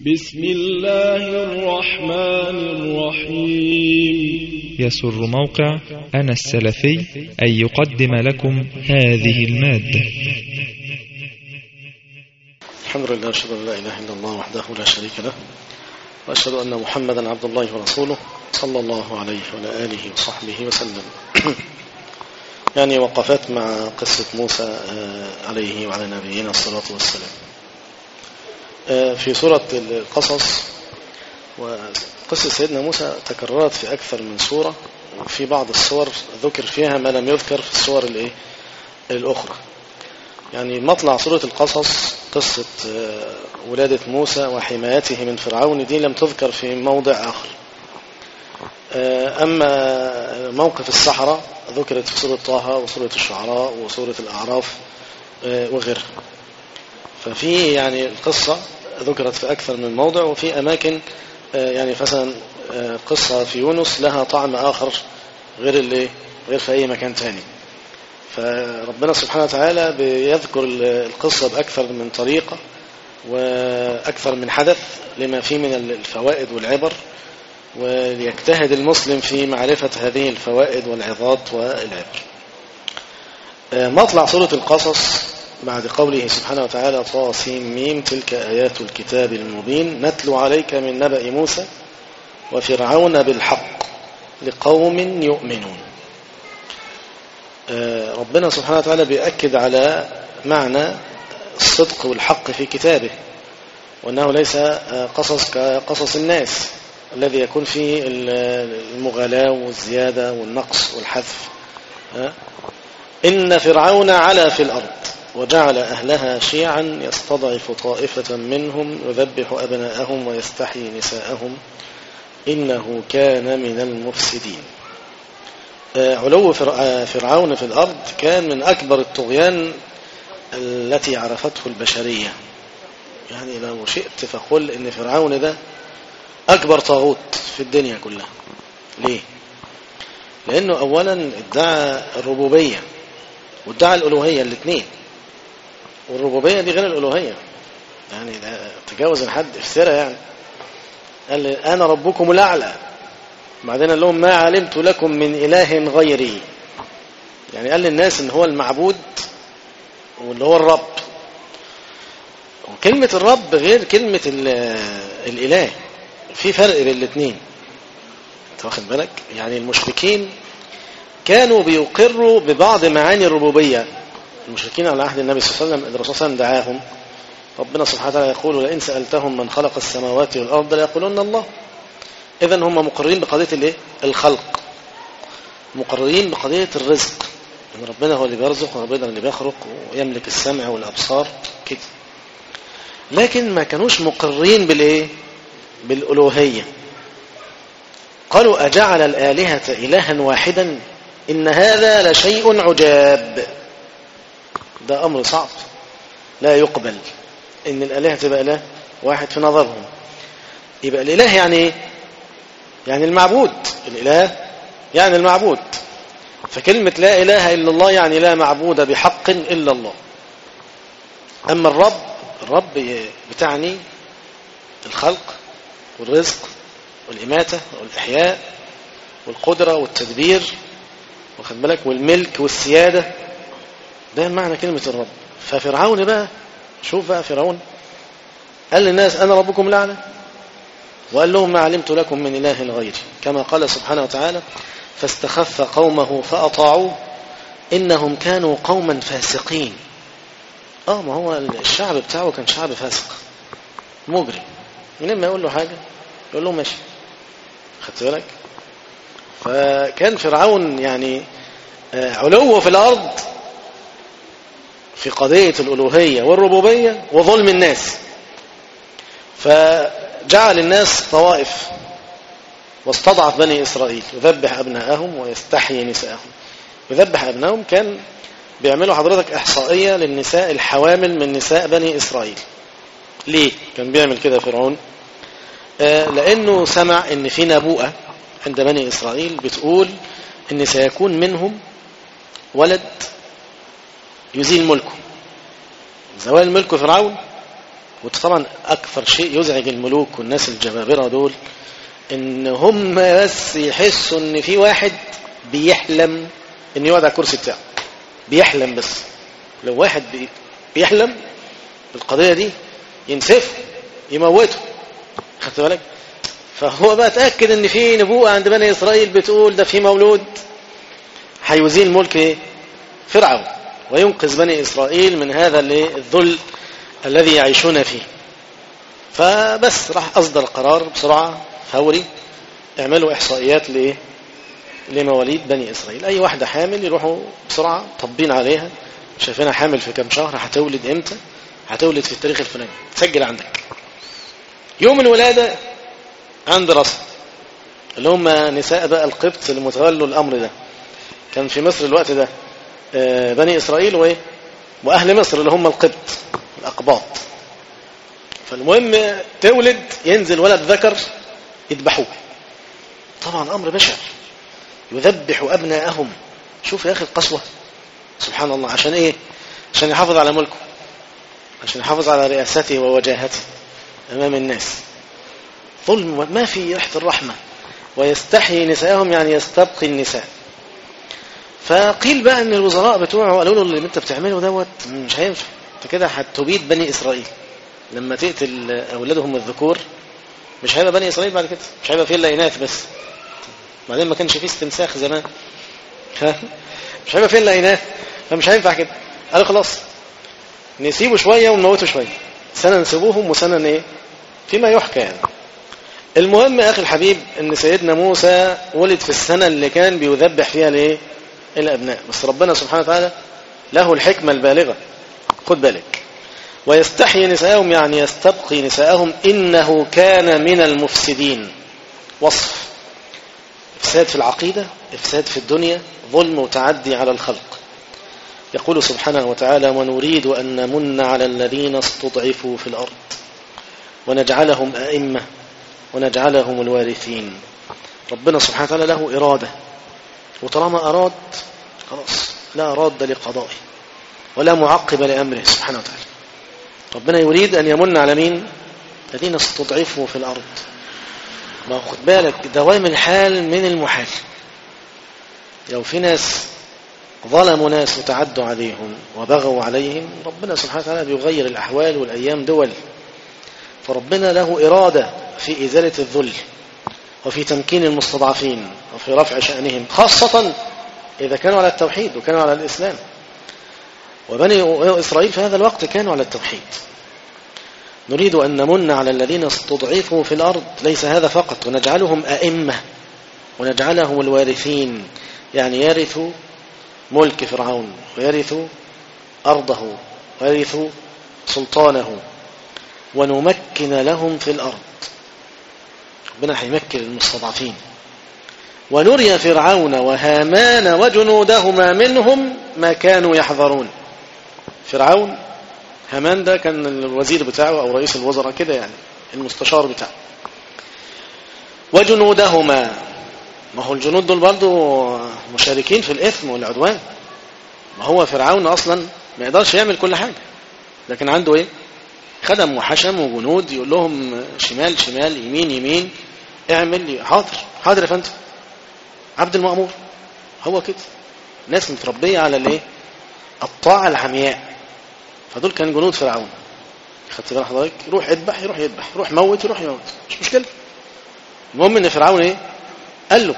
بسم الله الرحمن الرحيم. يسر موقع أنا السلفي أن يقدم لكم هذه المادة. الحمد لله، أشهد أن لا إله إلا الله وحده لا شريك له، وأشهد أن محمدا عبد الله ورسوله صلى الله عليه وعلى آله وصحبه وسلم. يعني وقفات مع قصة موسى عليه وعلى نبينا الصلاة والسلام في سورة القصص. وقصة سيدنا موسى تكررت في أكثر من سورة، وفي بعض السور ذكر فيها ما لم يذكر في السور الأخرى. يعني مطلع سورة القصص قصة ولادة موسى وحمايته من فرعون دي لم تذكر في موضع آخر. أما موقف السحرة ذكرت في سورة طه وسورة الشعراء وسورة الأعراف وغيرها. ففي يعني القصة ذكرت في أكثر من موضع، وفي أماكن يعني مثلا قصة في يونس لها طعم آخر غير في أي مكان تاني. فربنا سبحانه وتعالى بيذكر القصة بأكثر من طريقة وأكثر من حدث لما فيه من الفوائد والعبر، وليجتهد المسلم في معرفة هذه الفوائد والعظات والعبر. مطلع سورة القصص بعد قوله سبحانه وتعالى طاسيم تلك آيات الكتاب المبين نتلو عليك من نبأ موسى وفرعون بالحق لقوم يؤمنون. ربنا سبحانه وتعالى بيأكد على معنى الصدق والحق في كتابه، وأنه ليس قصص كقصص الناس الذي يكون فيه المغالاة والزيادة والنقص والحذف. إن فرعون علا في الأرض وجعل أهلها شيعا يستضعف طائفة منهم يذبح أبناءهم ويستحيي نساءهم إنه كان من المفسدين. علو فرعون في الأرض كان من أكبر الطغيان التي عرفته البشرية. يعني لو شئت فقل إن فرعون ده أكبر طاغوت في الدنيا كلها. ليه؟ لأنه أولا ادعى الربوبية وادعى الألوهية الاثنين، والربوبية دي غير الألوهية، يعني تجاوز الحد افترى. يعني قال أنا ربكم الأعلى، بعدين قال لهم ما علمت لكم من إله غيري. يعني قال للناس إن هو المعبود واللي هو الرب. وكلمة الرب غير كلمة الإله، في فرق بين الاثنين. واخد بالك؟ يعني المشركين كانوا بيقروا ببعض معاني الربوبية. المشركين على عهد النبي صلى الله عليه وسلم الرسول صلى الله عليه وسلم دعاهم، ربنا سبحانه وتعالى يقول لئن سألتهم من خلق السماوات والأرض ليقولون الله. إذن هم مقررين بقضية الخلق، مقررين بقضية الرزق، إن ربنا هو اللي بيرزق وربنا اللي بيخلق ويملك السمع والأبصار كده. لكن ما كانوش مقررين بالألوهية. قالوا أجعل الآلهة إلها واحدا إن هذا لشيء عجاب. ده أمر صعب لا يقبل إن الآلهة تبقى إله واحد في نظرهم. يبقى الإله يعني إيه؟ يعني المعبود. الإله يعني المعبود. فكلمة لا إله إلا الله يعني لا معبود بحق إلا الله. أما الرب بتعني الخلق والرزق والإماتة والإحياء والقدرة والتدبير، واخد بالك، والملك والسيادة. ده معنى كلمة الرب. ففرعون بقى، شوف بقى فرعون قال للناس أنا ربكم الأعلى، وقال لهم ما علمت لكم من إله غيري، كما قال سبحانه وتعالى فاستخف قومه فأطاعوه إنهم كانوا قوما فاسقين. ما هو الشعب بتاعه كان شعب فاسق مجرم، منين ما يقول له حاجة يقول له ماشي. خدت بالك؟ فكان فرعون يعني علوه في الأرض في قضية الألوهية والربوبية وظلم الناس. فجعل الناس طوائف واستضعف بني إسرائيل يذبح أبناءهم ويستحيي نساءهم. يذبح أبناءهم كان بيعملوا حضرتك إحصائية للنساء الحوامل من نساء بني إسرائيل. ليه كان بيعمل كده فرعون؟ لأنه سمع إن في نبوءة عند بني إسرائيل بتقول إن سيكون منهم ولد يزيل ملكه. زوال ملك فرعون وطبعا أكثر شيء يزعج الملوك والناس الجبابرة دول إن هم بس يحسوا إن في واحد بيحلم إن يقعد على الكرسي بتاعه، بيحلم بس. لو واحد بيحلم بالقضية دي ينسفه يموته، خدت بالك؟ فهو بقى تأكد إن في نبوءة عند بني إسرائيل بتقول ده في مولود هيزيل ملك فرعون وينقذ بني إسرائيل من هذا الذل الذي يعيشون فيه. فبس راح أصدر قرار بسرعة فوري، اعملوا إحصائيات لمواليد بني إسرائيل، أي واحدة حامل يروحوا بسرعة طبين عليها، شايفينها حامل في كم شهر، هتولد إمتى، هتولد في التاريخ الفلاني، تسجل عندك يوم الولادة عند رأسها، اللي هم نساء بقى القبط اللي متولوا الأمر ده. كان في مصر الوقت ده بني إسرائيل وأهل مصر اللي هم القبط الأقباط. فالمهم تولد ينزل ولد ذكر يذبحوه، طبعا أمر بشع، يذبح أبناءهم. شوف يا أخي القسوة، سبحان الله. عشان إيه؟ عشان يحافظ على ملكه، عشان يحافظ على رئاسته ووجاهته أمام الناس. ظلم ما في ريحة الرحمة. ويستحيي نساءهم يعني يستبقي النساء. فقيل بقى ان الوزراء بتوعه قالوا له اللي انت بتعمله دوت مش هينفع، انت كده هتبيد بني اسرائيل. لما تقتل اولادهم الذكور مش هيبقى بني اسرائيل بعد كده، مش هيبقى فيه الا اناث بس. بعدين ما كانش فيه استنساخ زمان، مش هيبقى فيه الا اناث، فمش هينفع كده. قالوا خلاص نسيبه شويه ونموته شويه، سنه نسيبوهم وسنه ايه فيما يحكى يعني. المهم يا اخي الحبيب ان سيدنا موسى ولد في السنه اللي كان بيذبح فيها الأبناء، بس ربنا سبحانه وتعالى له الحكمة البالغة. خد بالك. ويستحيي نساءهم يعني يستبقي نساءهم إنه كان من المفسدين. وصف إفساد في العقيدة، إفساد في الدنيا، ظلم وتعدي على الخلق. يقول سبحانه وتعالى ونريد أن نمن على الذين استضعفوا في الأرض ونجعلهم أئمة ونجعلهم الوارثين. ربنا سبحانه وتعالى له إرادة، وطالما أراد خلاص لا راد لقضائه ولا معقب لأمره سبحانه وتعالى. ربنا يريد أن يمن على مين؟ الذين استضعفوا في الأرض. ما خد بالك دوام الحال من المحال. لو في ناس ظلموا ناس وتعدوا عليهم وبغوا عليهم، ربنا سبحانه وتعالى بيغير الأحوال والأيام دول. فربنا له إرادة في إزالة الذل وفي تمكين المستضعفين وفي رفع شأنهم، خاصة إذا كانوا على التوحيد وكانوا على الإسلام. وبني إسرائيل في هذا الوقت كانوا على التوحيد. نريد أن نمن على الذين استضعفوا في الأرض، ليس هذا فقط، ونجعلهم أئمة ونجعلهم الوارثين، يعني يرثوا ملك فرعون ويرثوا أرضه ويرثوا سلطانه، ونمكن لهم في الأرض. ربنا هيمكن المستضعفين. ونري فرعون وهامان وجنودهما منهم ما كانوا يحذرون. فرعون، هامان ده كان الوزير بتاعه أو رئيس الوزراء كده يعني، المستشار بتاعه. وجنودهما، ما هو الجنود دول برضو مشاركين في الإثم والعدوان. ما هو فرعون أصلا ما يقدرش يعمل كل حاجة، لكن عنده إيه؟ خدم وحشم وجنود يقول لهم شمال شمال يمين يمين، اعمل حاضر يا فندم، عبد المأمور. هو كده ناس متربية على الطاعة العمياء. فدول كان جنود فرعون. خدت بالك حضرتك؟ يروح يذبح يروح يذبح، يروح موت يروح يموت، مش مشكلة. المهم ان فرعون قال له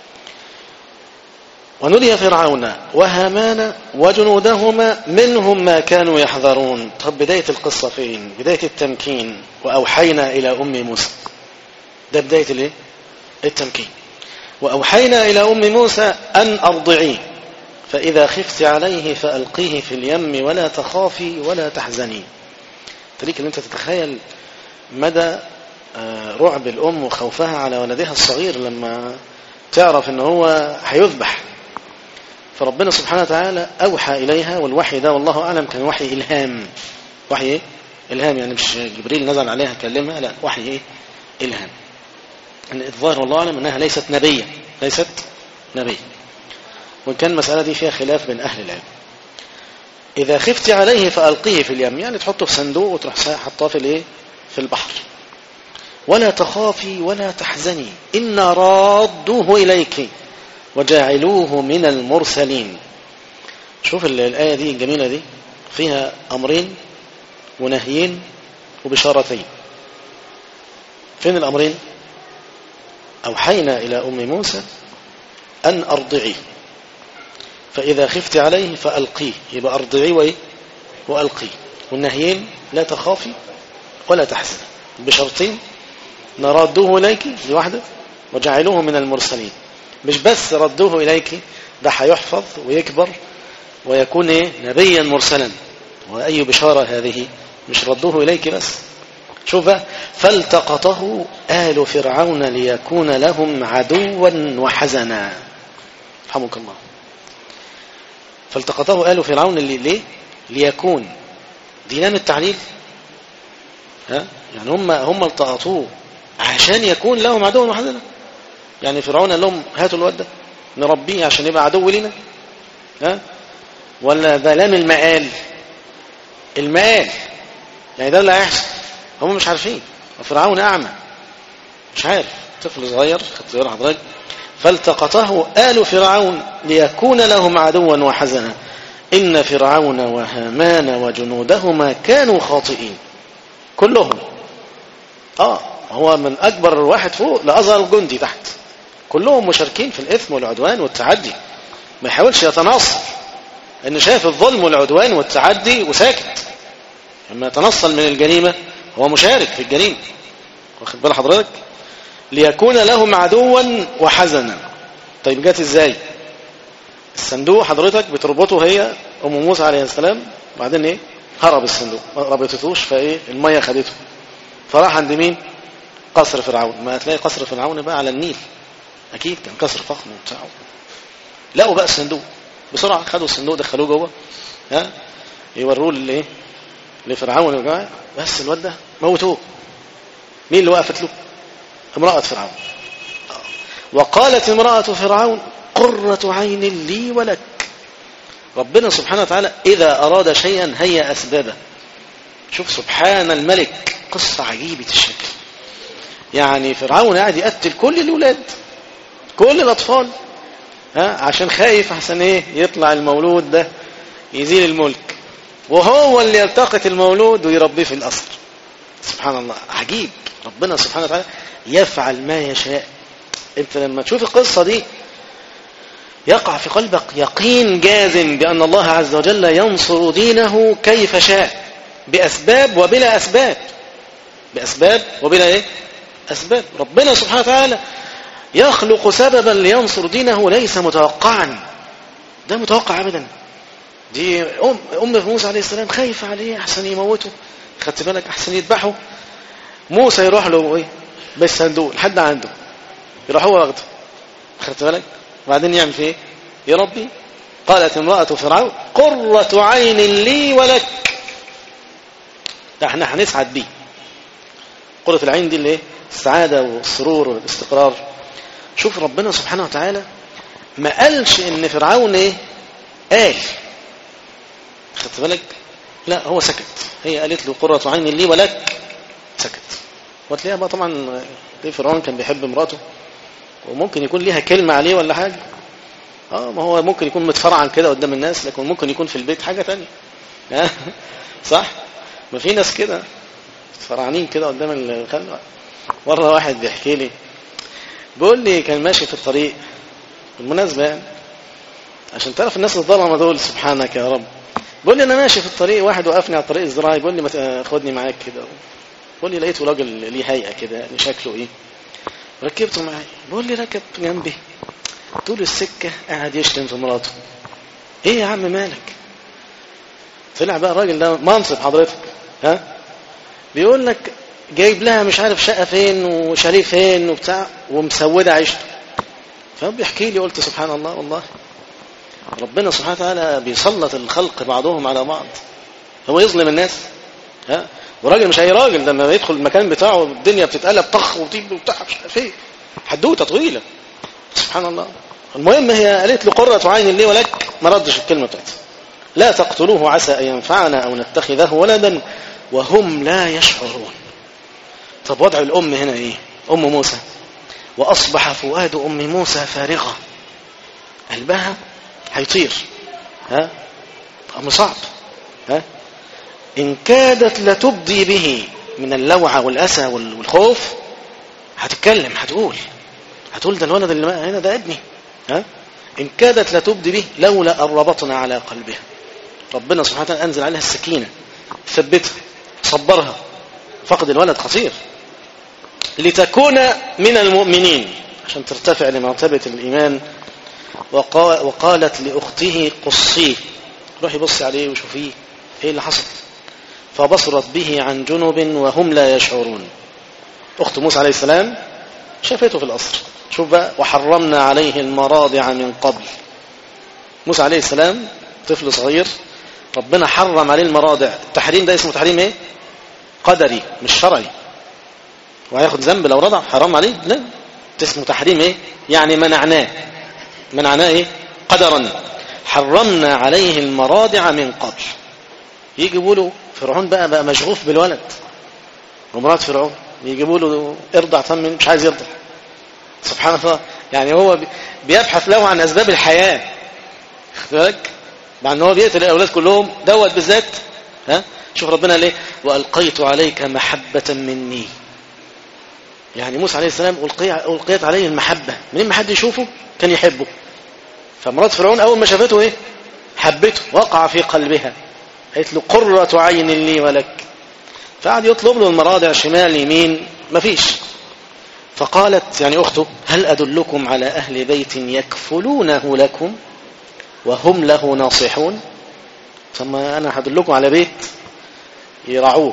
ونري فرعون وهامان وجنودهما منهم ما كانوا يحذرون. طب بداية القصة فين؟ بداية التمكين. وأوحينا إلى أم موسى، ده بداية التمكين. وأوحينا إلى أم موسى أن أرضعيه فإذا خفت عليه فألقيه في اليم ولا تخافي ولا تحزني. تريك أن أنت تتخيل مدى رعب الأم وخوفها على ولدها الصغير لما تعرف أنه هو هيذبح. فربنا سبحانه وتعالى أوحى إليها، والوحي ده والله أعلم كان وحي إلهام. وحي إلهام يعني مش جبريل نزل عليها كلمها، لا، وحي إلهام. أن الظاهر والله أعلم أنها ليست نبية، ليست نبي، وإن كان المسألة دي فيها خلاف بين أهل العلم. إذا خفت عليه فألقيه في اليم، يعني تحطه في صندوق وتروح حطاه في البحر. ولا تخافي ولا تحزني إنا رادوه إليك وجاعلوه من المرسلين. شوف الآية دي الجميلة دي فيها أمرين ونهيين وبشارتين. فين الأمرين؟ أوحينا إلى أم موسى أن أرضعيه، فإذا خفت عليه فألقيه، يبقى أرضعيه وألقيه. والنهيين لا تخافي ولا تحزني بشرطين، نردوه إليك دي واحدة، وجعلوه من المرسلين. مش بس ردوه إليك، ده هيحفظ ويكبر ويكون نبيا مرسلا. وأي بشارة هذه، مش ردوه إليك بس. شوف بقى، فالتقطه آل فرعون ليكون لهم عدوا وحزنا. رحمك الله. فالتقطه آل فرعون ليه؟ ليكون، دي لام التعليل. يعني هم التقطوه عشان يكون لهم عدوا وحزنا. يعني فرعون قال لهم هاتوا الواد ده نربيه عشان يبقى عدو لنا، ولا ده لام المآل؟ المآل يعني ده اللي هيحصل. هم مش عارفين، وفرعون أعمى مش عارف، طفل صغير. خدت بالك حضرتك؟ فالتقطه آل فرعون ليكون لهم عدوا وحزنا إن فرعون وهامان وجنودهما كانوا خاطئين. كلهم هو من أكبر واحد فوق لأصغر جندي تحت، كلهم مشاركين في الإثم والعدوان والتعدي. ما يحاولش يتنصل، لأنه شايف الظلم والعدوان والتعدي وساكت. لما يتنصل من الجريمة هو مشارك في الجريمة. واخد بال حضرتك؟ ليكون لهم عدوا وحزنا. طيب جات ازاي؟ الصندوق حضرتك بتربطه هي ام موسى عليه السلام، وبعدين هرب الصندوق، ما ربطتوش، الميه خدته، فراح عند مين؟ قصر فرعون. ما هتلاقي قصر فرعون بقى على النيل، اكيد كان قصر فخم وبتاع. لقوا بقى الصندوق بسرعه، خدوا الصندوق دخلوه جوه، يوروه لفرعون يا جماعه. بس الواد ده موتوه. مين اللي وقفت له؟ امرأة فرعون. وقالت امرأة فرعون قرة عين لي ولك. ربنا سبحانه وتعالى إذا أراد شيئا هيأ أسبابه. شوف سبحان الملك، قصة عجيبة الشكل. يعني فرعون قاعد يقتل كل الأولاد، كل الأطفال، عشان خايف أحسن يطلع المولود ده يزيل الملك، وهو اللي يلتقط المولود ويربيه في القصر. سبحان الله، عجيب. ربنا سبحانه وتعالى يفعل ما يشاء. انت لما تشوف القصة دي يقع في قلبك يقين جازم بأن الله عز وجل ينصر دينه كيف شاء، بأسباب وبلا أسباب، بأسباب وبلا أسباب. ربنا سبحانه وتعالى يخلق سببا لينصر دينه ليس متوقعا. ده متوقع أبدا. دي أم موسى عليه السلام خايفة عليه أحسن يموته، خدت بالك، أحسن يذبحه. موسى يروح له بالصندوق لحد عنده، يروح هو واخده، خدت بالك، وبعدين يعمل فيه يربي. قالت امرأة فرعون قرة عين لي ولك. ده احنا هنسعد بيه. قرة العين دي اللي السعادة والسرور والاستقرار. شوف ربنا سبحانه وتعالى ما قالش ان فرعون قال، خدت بالك، لا هو سكت. هي قالت له قرة عين لي ولك، سكت. وتلاقيها بقى طبعا فرعون كان بيحب مراته، وممكن يكون ليها كلمة عليه ولا حاجة. ما هو ممكن يكون متفرعن كده قدام الناس، لكن ممكن يكون في البيت حاجة تانية. صح؟ ما في ناس كده متفرعنين كده قدام الخلق. مرة واحد بيحكي لي، بيقول لي كان ماشي في الطريق بالمناسبة، عشان تعرف الناس الظلمة دول سبحانك يا رب. بيقول لي انا ماشي في الطريق، واحد وقفني على الطريق الزراعي، بيقول لي ما خدني معاك كده. بيقول لي لقيته راجل ليه هيئة كده، يعني شكله ركبته معايا. بيقول لي ركب جنبي طول السكة قاعد يشتم في مراته. ايه يا عم مالك؟ طلع بقى الراجل ده منصب حضرتك، بيقول لك جايب لها مش عارف شقة فين وشاليه فين وبتاع، ومسودة عيشته. فبيحكي لي، قلت سبحان الله، والله ربنا سبحانه وتعالى بيسلط الخلق بعضهم على بعض. هو يظلم الناس، وراجل مش اي راجل، ده لما يدخل المكان بتاعه الدنيا بتتقلب طخ وطيب وبتاع، مش عارف ايه، حدوته طويله. سبحان الله. المهم هي قالت له قرة عين لي ولك، ما ردش الكلمه بتاعتها. لا تقتلوه عسى أن ينفعنا أو نتخذه ولدا وهم لا يشعرون. طب وضع الأم هنا إيه؟ أم موسى وأصبح فؤاد أم موسى فارغة، قلبها هيطير. أمر صعب. إن كادت لتبدي به من اللوعة والأسى والخوف، هتتكلم هتقول ده الولد اللي هنا ده ابني. إن كادت لتبدي به لولا أن ربطنا على قلبها. ربنا سبحانه وتعالى أنزل عليها السكينة، ثبتها، صبرها. فقد الولد خطير. لتكون من المؤمنين، عشان ترتفع لمرتبة الإيمان. وقالت لأخته قصيه، روحي بصي عليه وشوفيه ايه اللي حصل. فبصرت به عن جنب وهم لا يشعرون. أخت موسى عليه السلام شافته في القصر. شوف بقى، وحرمنا عليه المراضع من قبل. موسى عليه السلام طفل صغير، ربنا حرم عليه المراضع. التحريم ده اسمه تحريم ايه؟ قدري مش شرعي. وهياخد ذنب لو رضع، حرام عليه؟ لا، اسمه تحريم ايه؟ يعني منعناه ايه؟ قدرا. حرمنا عليه المراضع من قبل. يجيبوا له فرعون بقى مشغوف بالولد، ومرات فرعون يجيبوا له ارضع، طمن، مش عايز يرضع. سبحان الله، يعني هو بيبحث له عن أسباب الحياة. خد بالك، مع ان هو بيقتل الأولاد كلهم، دوت بالذات. شوف ربنا ليه؟ وألقيت عليك محبة مني. يعني موسى عليه السلام ألقيت عليه المحبة. منين ما حد يشوفه كان يحبه. فمرات فرعون أول ما شافته ايه؟ حبته، وقع في قلبها. قالت له قرة عين لي ولك. فقعد يطلب له المراضع شمال يمين، مفيش. فقالت يعني أخته هل أدلكم على أهل بيت يكفلونه لكم وهم له ناصحون؟ ثم أنا هدلكم على بيت يرعوه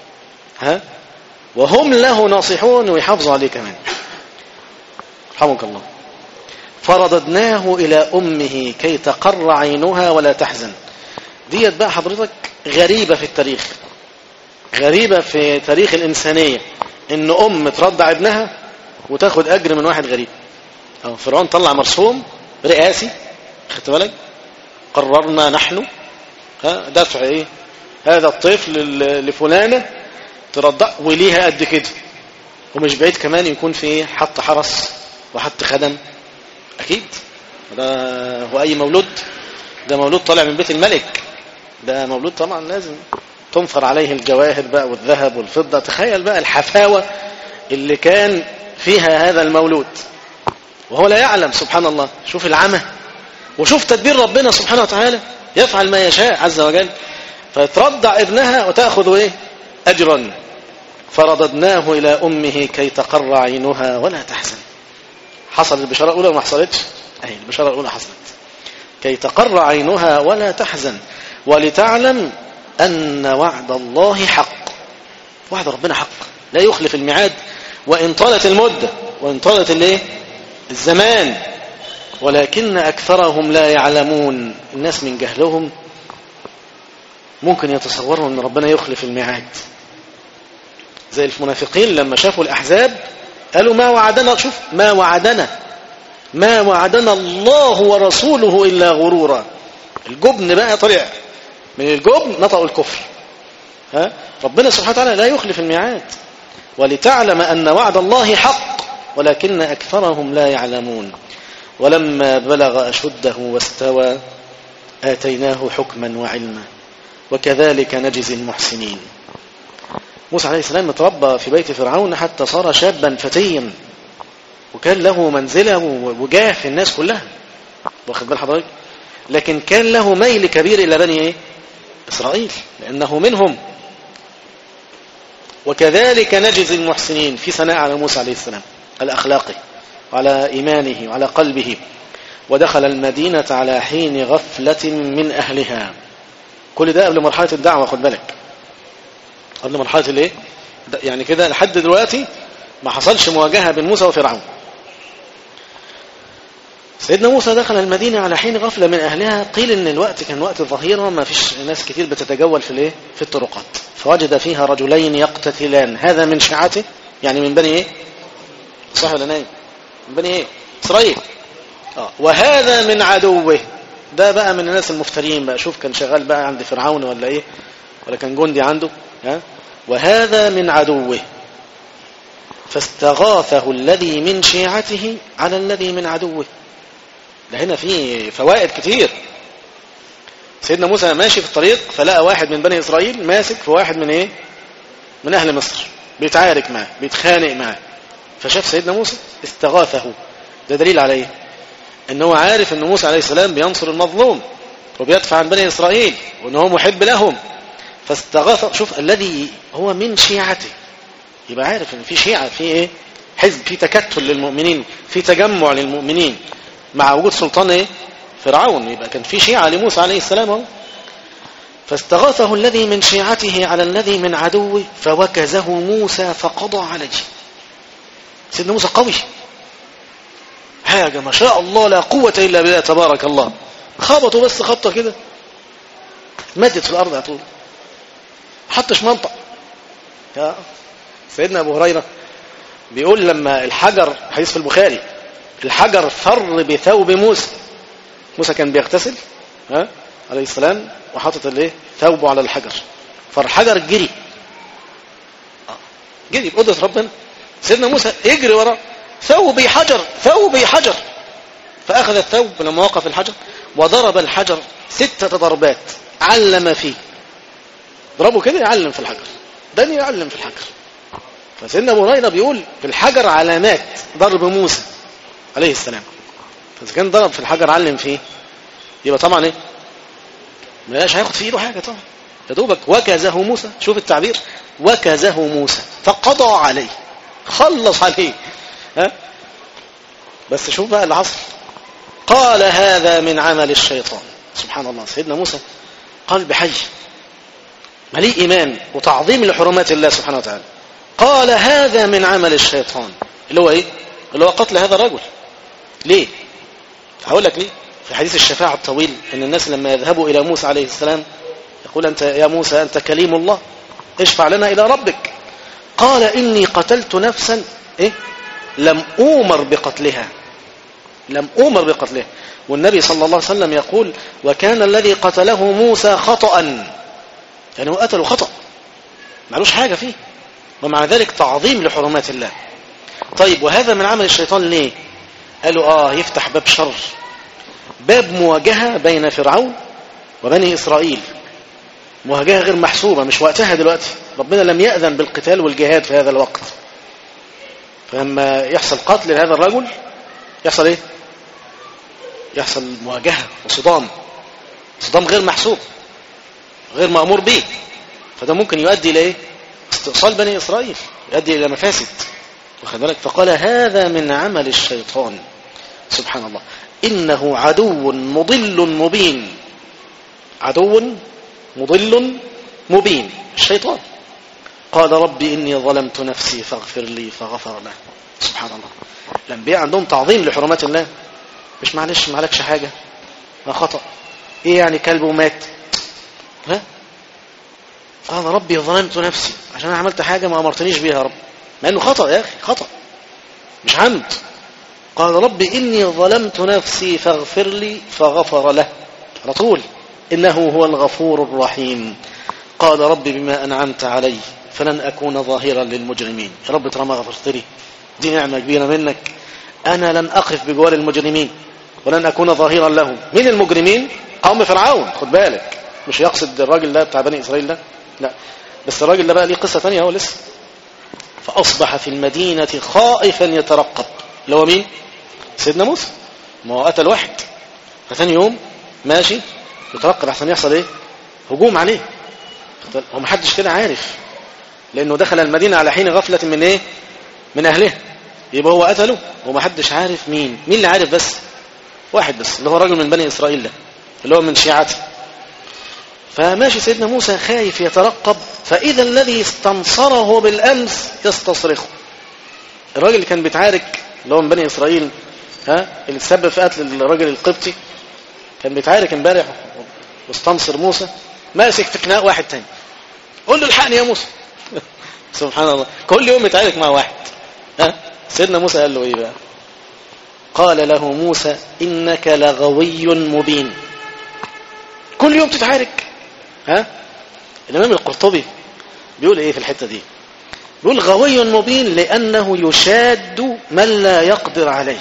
وهم له ناصحون ويحافظوا عليه كمان. رحمك الله. فرددناه إلى أمه كي تقر عينها ولا تحزن. ديت بقى حضرتك غريبة في التاريخ، غريبة في تاريخ الإنسانية، إن أم ترضع ابنها وتاخد أجر من واحد غريب. فرعون طلع مرسوم رئاسي، خدت بالك، قررنا نحن دفع ايه هذا الطفل لفلانة ترضع وليها قد كده. ومش بعيد كمان يكون في حط حرس وحط خدم. أكيد ده هو أي مولود، ده مولود طالع من بيت الملك، ده مولود طبعا لازم تنفر عليه الجواهر بقى والذهب والفضة. تخيل بقى الحفاوة اللي كان فيها هذا المولود وهو لا يعلم. سبحان الله، شوف العمى وشوف تدبير ربنا سبحانه وتعالى، يفعل ما يشاء عز وجل. فترضع ابنها وتأخذ ايه؟ أجرا. فرددناه إلى أمه كي تقر عينها ولا تحزن. حصل البشارة الأولى وما حصلتش؟ أي البشارة الأولى حصلت. كي تقر عينها ولا تحزن ولتعلم أن وعد الله حق. وعد ربنا حق لا يخلف الميعاد، وإن طالت المدة وإن طالت الايه؟ الزمان، ولكن أكثرهم لا يعلمون. الناس من جهلهم ممكن يتصوروا أن ربنا يخلف الميعاد. زي المنافقين لما شافوا الأحزاب قالوا ما وعدنا، شوف ما وعدنا الله ورسوله إلا غرورا. الجبن بقى طلع من الجبن، نطقوا الكفر. ربنا سبحانه وتعالى لا يخلف الميعاد. ولتعلم أن وعد الله حق ولكن أكثرهم لا يعلمون. ولما بلغ أشده واستوى آتيناه حكما وعلما وكذلك نجزي المحسنين. موسى عليه السلام متربى في بيت فرعون حتى صار شابا فتيا، وكان له منزله وجاه في الناس كلها، واخد بال حضرتك، لكن كان له ميل كبير إلى بني إيه؟ إسرائيل، لأنه منهم. وكذلك نجزي المحسنين، في ثناء على موسى عليه السلام على أخلاقه وعلى إيمانه وعلى قلبه. ودخل المدينة على حين غفلة من أهلها. كل ده قبل مرحلة الدعوة، خد بالك، قبل مرحلة الايه يعني كده. لحد دلوقتي ما حصلش مواجهة بين موسى وفرعون. سيدنا موسى دخل المدينة على حين غفلة من أهلها. قيل إن الوقت كان وقت الظهيرة، ما فيش ناس كتير بتتجول في الايه في الطرقات. فوجد فيها رجلين يقتتلان، هذا من شيعته يعني من بني ايه؟ صح ولا نايم؟ من بني ايه؟ إسرائيل. وهذا من عدوه ده بقى من الناس المفترين بقى. شوف كان شغال بقى عند فرعون ولا ايه، ولا كان جندي عنده. وهذا من عدوه فاستغاثه الذي من شيعته على الذي من عدوه. ده هنا فيه فوائد كتير. سيدنا موسى ماشي في الطريق فلقى واحد من بني إسرائيل ماسك في واحد من ايه، من أهل مصر، بيتعارك معه بيتخانق معه. فشاف سيدنا موسى استغاثه. ده دليل عليه ان هو عارف ان موسى عليه السلام بينصر المظلوم وبيدفع عن بني إسرائيل وان هو محب لهم. فاستغاثه، شوف الذي هو من شيعته، يبقى عارف ان في شيعة، في ايه، حزب، في تكتل للمؤمنين، في تجمع للمؤمنين مع وجود سلطان ايه، فرعون. يبقى كان في شيعة لموسى عليه السلام. فاستغاثه الذي من شيعته على الذي من عدوه فوكزه موسى فقضى عليه. سيدنا موسى قوي، حاجة ما شاء الله لا قوة إلا بالله تبارك الله. خبطوا بس خبطة كده مدت في الأرض على طول، حطش منطق. سيدنا أبو هريرة بيقول لما الحجر، حديث في البخاري، الحجر فر بثوب موسى. موسى كان بيغتسل عليه السلام وحطت الايه، ثوبه على الحجر، فالحجر جري بقدرة ربنا. سيدنا موسى يجري وراه، ثوبي حجر ثوبي حجر. فأخذ الثوب لما وقف الحجر وضرب الحجر 6 ضربات، علم فيه. ضربه كده يعلم في الحجر، ده يعلم في الحجر. فسيدنا أبو هريرة بيقول في الحجر علامات ضرب موسى عليه السلام. فإذا كان ضرب في الحجر علم فيه، يبقى طبعا ايه، مش هياخد في ايده حاجة طبعا. يا دوبك وكزه موسى، شوف التعبير، وكزه موسى فقضى عليه، خلص عليه. بس شوف بقى العصر، قال هذا من عمل الشيطان. سبحان الله، سيدنا موسى قلب حي مليء إيمان وتعظيم لحرمات الله سبحانه وتعالى. قال هذا من عمل الشيطان، اللي هو ايه، اللي هو قتل هذا الرجل. ليه؟ هقول لك ليه. في حديث الشفاعة الطويل ان الناس لما يذهبوا الى موسى عليه السلام يقول انت يا موسى انت كليم الله، اشفع لنا الى ربك. قال اني قتلت نفسا لم أؤمر بقتلها، لم أؤمر بقتلها. والنبي صلى الله عليه وسلم يقول وكان الذي قتله موسى خطأ، يعني هو قتله خطأ معلوش حاجة فيه، ومع ذلك تعظيم لحرمات الله. طيب وهذا من عمل الشيطان ليه؟ قالوا يفتح باب شر، باب مواجهة بين فرعون وبني إسرائيل، مواجهة غير محسوبة، مش وقتها دلوقتي، ربنا لم يأذن بالقتال والجهاد في هذا الوقت. فلما يحصل قتل لهذا الرجل يحصل ايه، يحصل مواجهة وصدام، صدام غير محسوب غير مأمور به. فده ممكن يؤدي الى ايه، استئصال بني إسرائيل، يؤدي الى مفاسد، واخد بالك. فقال هذا من عمل الشيطان. سبحان الله، إنه عدو مضل مبين، عدو مضل مبين الشيطان. قال رب إني ظلمت نفسي فاغفر لي فغفر له. سبحان الله، الأنبياء عندهم تعظيم لحرمات الله، مش معلش معلكش حاجة، ما خطأ، ايه يعني كلب ومات، قال ربي ظلمت نفسي عشان أنا عملت حاجة ما أمرتنيش بيها يا رب، مع أنه خطأ يا أخي، خطأ مش عمد. قال ربي إني ظلمت نفسي فاغفر لي فغفر له على طول، إنه هو الغفور الرحيم. قال ربي بما أنعمت علي فلن أكون ظاهرا للمجرمين. يا رب طالما غفرت لي، دي نعمة كبيرة منك، أنا لن أقف بجوار المجرمين ولن أكون ظاهرا لهم. مين المجرمين؟ قوم فرعون، خد بالك، مش يقصد الراجل ده بتاع بني إسرائيل ده، لا، بس الراجل ده بقى ليه قصة تانية هو لسه. فأصبح في المدينة خائفا يترقب، اللي هو مين؟ سيدنا موسى، ما هو قتل واحد، فثاني يوم ماشي يترقب عشان يحصل ايه، هجوم عليه. هو محدش كده عارف، لأنه دخل المدينة على حين غفلة من ايه، من أهلها، يبقى هو قتله ومحدش عارف مين اللي عارف، بس واحد بس، اللي هو راجل من بني إسرائيل ده، اللي هو من شيعته. فماشي سيدنا موسى خايف يترقب، فإذا الذي استنصره بالأمس يستصرخه. الراجل اللي كان بيتعارك اللي هو من بني إسرائيل، اللي تسبب في قتل الراجل القبطي، كان بيتعارك امبارح واستنصر موسى، ماسك في خناق واحد تاني، قول له الحقني يا موسى. سبحان الله، كل يوم يتعارك مع واحد. سيدنا موسى قال له ايه بقى؟ قال له موسى إنك لغوي مبين. كل يوم تتعارك. الإمام القرطبي بيقول إيه في الحتة دي؟ بيقول غوي مبين لأنه يشاد من لا يقدر عليه.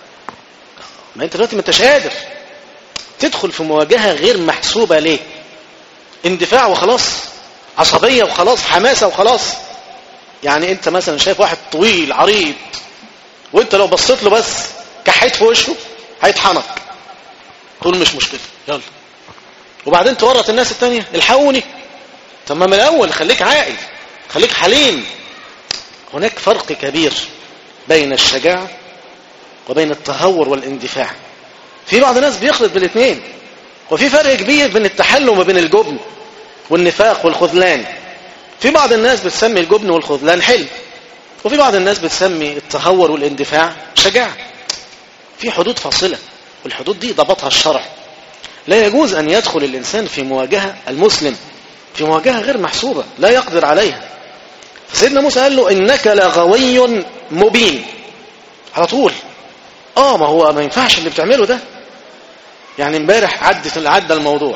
ما أنت دلوقتي ما أنتش قادر تدخل في مواجهة غير محسوبة. ليه؟ اندفاع وخلاص، عصبية وخلاص، حماسة وخلاص. يعني أنت مثلا شايف واحد طويل عريض، وأنت لو بصيت له بس كحيت في وشه هيطحنك، تقول مش مشكلة يلا، وبعدين تورط الناس التانية الحقوني. طب ما من الأول خليك عاقل، خليك حليم. هناك فرق كبير بين الشجاعة وبين التهور والاندفاع. في بعض الناس بيخلط بالاثنين، وفي فرق كبير بين التحلم وبين الجبن والنفاق والخذلان. في بعض الناس بتسمي الجبن والخذلان حلم، وفي بعض الناس بتسمي التهور والاندفاع شجاعة. في حدود فاصلة، والحدود دي ضبطها الشرع. لا يجوز أن يدخل الإنسان في مواجهة المسلم في مواجهة غير محسوبة لا يقدر عليها. فسيدنا موسى قال له إنك لغوي مبين على طول. ما هو ما ينفعش اللي بتعمله ده. يعني امبارح عدى الموضوع،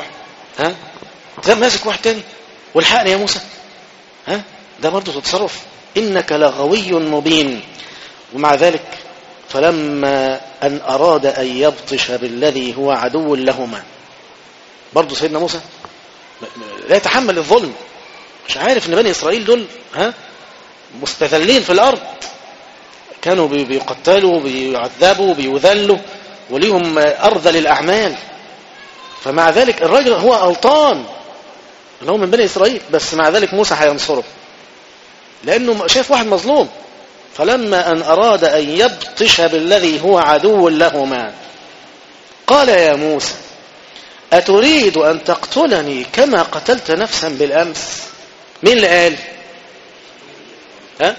ده ماسك واحد تاني والحقني يا موسى، ده برضه تتصرف. إنك لغوي مبين. ومع ذلك فلما أن أراد أن يبطش بالذي هو عدو لهما، برضه سيدنا موسى لا يتحمل الظلم، مش عارف ان بني إسرائيل دول مستذلين في الأرض، كانوا بيقتلوا بيعذبوا بيذلوا وليهم أرذل الأعمال. فمع ذلك الرجل هو غلطان اللي هو من بني إسرائيل، بس مع ذلك موسى هينصره لأنه شايف واحد مظلوم. فلما أن أراد أن يبطش بالذي هو عدو لهما قال يا موسى أتريد أن تقتلني كما قتلت نفسا بالأمس؟ مين اللي قال؟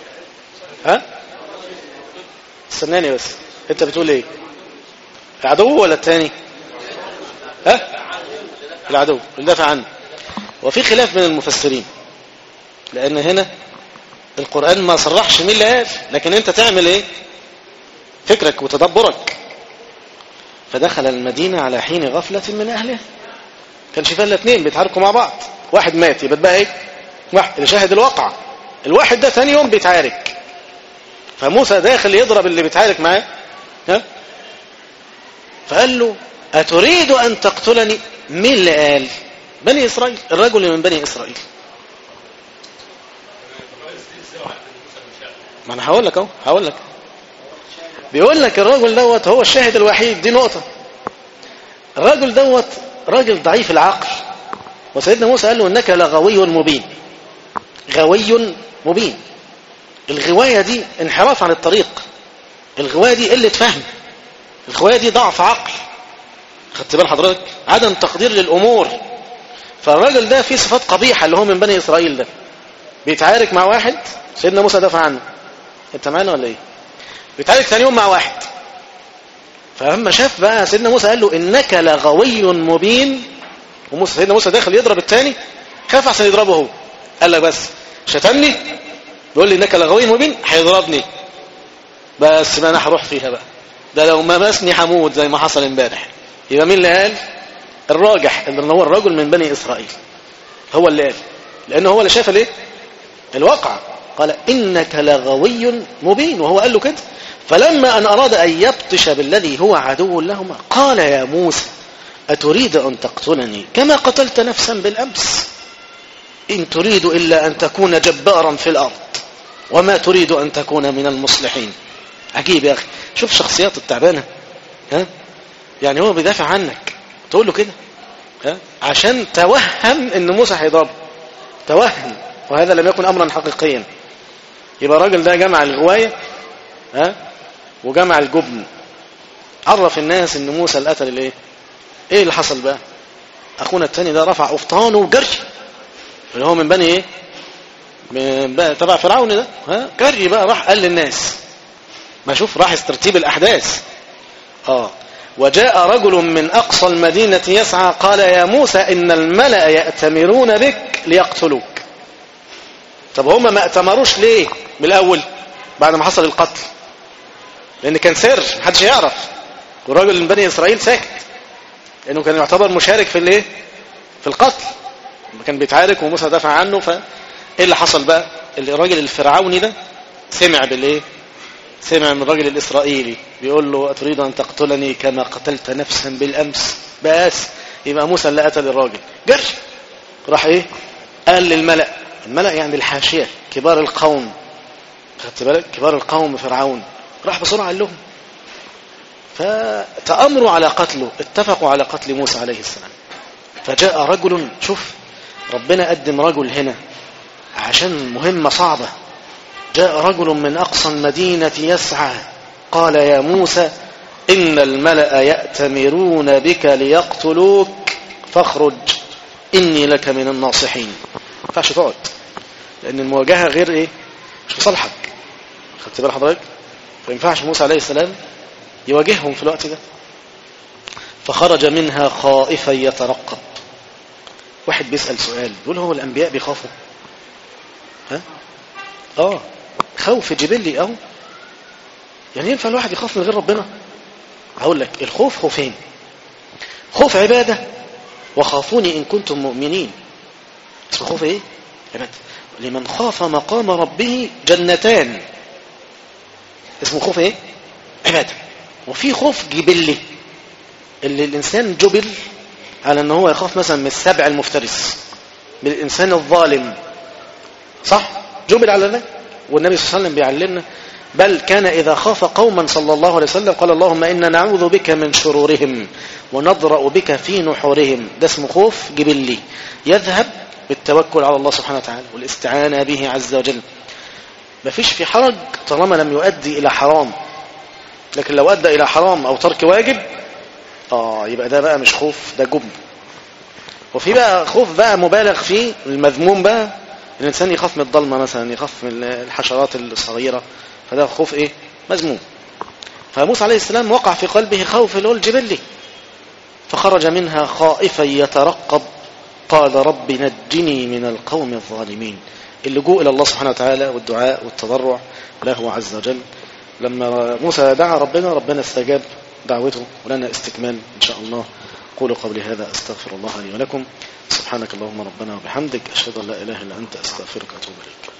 استناني بس، انت بتقول ايه؟ العدو ولا الثاني؟ العدو اللي دافع عنه. وفي خلاف بين المفسرين، لأن هنا القرآن ما صرحش مين اللي قال، لكن انت تعمل ايه؟ فكرك وتدبرك. فدخل المدينة على حين غفلة من أهله. كان شايفين الاثنين بيتعاركوا مع بعض، واحد مات، يبقى بقى ايه؟ واحد اللي شاهد الواقع. الواحد ده ثاني يوم بيتعارك، فموسى داخل يضرب اللي بيتعارك معاه، فقال له أتريد أن تقتلني؟ مين اللي قال؟ بني إسرائيل، الرجل من بني إسرائيل. ما أنا هقول لك بيقول لك الرجل دوت هو الشاهد الوحيد. دي نقطة. الرجل دوت راجل ضعيف العقل، وسيدنا موسى قال له إنك لغوي مبين. غوي مبين. الغواية دي انحراف عن الطريق، الغواية دي قلة فهم، الغواية دي ضعف عقل. خدت بال حضرتك؟ عدم تقدير للأمور. فالراجل ده فيه صفات قبيحة اللي هو من بني إسرائيل ده، بيتعارك مع واحد سيدنا موسى دافع عنه. انت معانا ولا ايه؟ بيتعارك ثاني يوم مع واحد. فلما شاف بقى سيدنا موسى قال له إنك لغوي مبين، سيدنا موسى داخل يضرب الثاني، خاف عشان يضربه هو. قال لك بس شتمني بيقول لي إنك لغوي مبين، هيضربني بس ما انا هروح فيها بقى، ده لو ما مسني هموت زي ما حصل امبارح. يبقى مين اللي قال؟ الراجح ان هو الرجل من بني إسرائيل هو اللي قال، لانه هو اللي شاف الايه؟ الواقع. قال إنك لغوي مبين، وهو قال له كده. فلما أن أراد أن يبطش بالذي هو عدو لهما قال يا موسى أتريد أن تقتلني كما قتلت نفسا بالأمس؟ إن تريد إلا أن تكون جبارا في الأرض وما تريد أن تكون من المصلحين. عجيب يا أخي، شوف شخصيات التعبانة. يعني هو بيدافع عنك تقول له كده عشان توهم إن موسى هيضربه، توهم، وهذا لم يكن أمرا حقيقيا. يبقى الراجل ده جمع الغواية وجمع الجبن، عرف الناس ان موسى اللي قتل الايه. ايه اللي حصل بقى؟ اخونا الثاني ده رفع قفطانه وجري، اللي هو من بني ايه؟ من تبع فرعون ده، جري بقى راح قال للناس. ما شوف راح ترتيب الاحداث. وجاء رجل من اقصى المدينة يسعى قال يا موسى ان الملأ يأتمرون بك ليقتلوك. طب هم ما اتمروش ليه من الاول بعد ما حصل القتل؟ لان كان سر محدش يعرف، والراجل من بني اسرائيل ساكت. لأنه كان يعتبر مشارك في الايه؟ في القتل، كان بيتعارك وموسى دافع عنه. فايه اللي حصل بقى؟ الراجل الفرعوني ده سمع بالايه؟ سمع من الراجل الإسرائيلي بيقول له أتريد أن تقتلني كما قتلت نفسا بالأمس؟ بس يبقى موسى اللي قتل الراجل. جري راح ايه؟ قال للملأ، الملأ يعني الحاشية، كبار القوم، خدت بالك؟ كبار القوم فرعون. راح بسرعة قال لهم، فتأمروا على قتله، اتفقوا على قتل موسى عليه السلام. فجاء رجل، شوف ربنا قدم رجل هنا عشان مهمة صعبة. جاء رجل من أقصى المدينة يسعى قال يا موسى إن الملأ يأتمرون بك ليقتلوك فاخرج إني لك من الناصحين. ما ينفعش تقعد، لأن المواجهة غير إيه؟ مش في صالحك، خدت بال حضرتك؟ فما ينفعش موسى عليه السلام يواجههم في الوقت ده. فخرج منها خائفا يترقب. واحد بيسأل سؤال، بيقول هو الأنبياء بيخافوا؟ ها؟ خوف جبلي أهو. يعني ينفع الواحد يخاف من غير ربنا؟ هقول لك الخوف خوفين، خوف عبادة وخافوني إن كنتم مؤمنين. اسمه خوف إيه؟ عبادة. لمن خاف مقام ربه جنتان، اسمه خوف إيه؟ عبادة. وفي خوف جبلي اللي الإنسان جبل على أنه هو يخاف مثلا من السبع المفترس، من الإنسان الظالم، صح؟ جبل على ذلك. والنبي صلى الله عليه وسلم بيعلمنا، بل كان إذا خاف قوما صلى الله عليه وسلم قال اللهم إنا نعوذ بك من شرورهم ونضرأ بك في نحورهم. ده اسمه خوف جبلي، يذهب بالتوكل على الله سبحانه وتعالى والاستعانة به عز وجل. ما فيش في حرج طالما لم يؤدي إلى حرام. لكن لو أدى إلى حرام أو ترك واجب يبقى ده بقى مش خوف، ده جبن. وفي بقى خوف بقى مبالغ فيه المذموم بقى، الإنسان يخاف من الضلمة مثلا، يخاف من الحشرات الصغيرة، فده خوف إيه؟ مذموم. فموسى عليه السلام وقع في قلبه خوف اللي هو الجبلي، فخرج منها خائفا يترقب قال رب نجني من القوم الظالمين. اللجوء إلى الله سبحانه وتعالى والدعاء والتضرع له عز وجل. لما موسى دعا ربنا استجاب دعوته، ولنا استكمال إن شاء الله. قولوا قولي هذا أستغفر الله لي ولكم. سبحانك اللهم ربنا وبحمدك أشهد أن لا إله إلا أنت أستغفرك وأتوب إليك.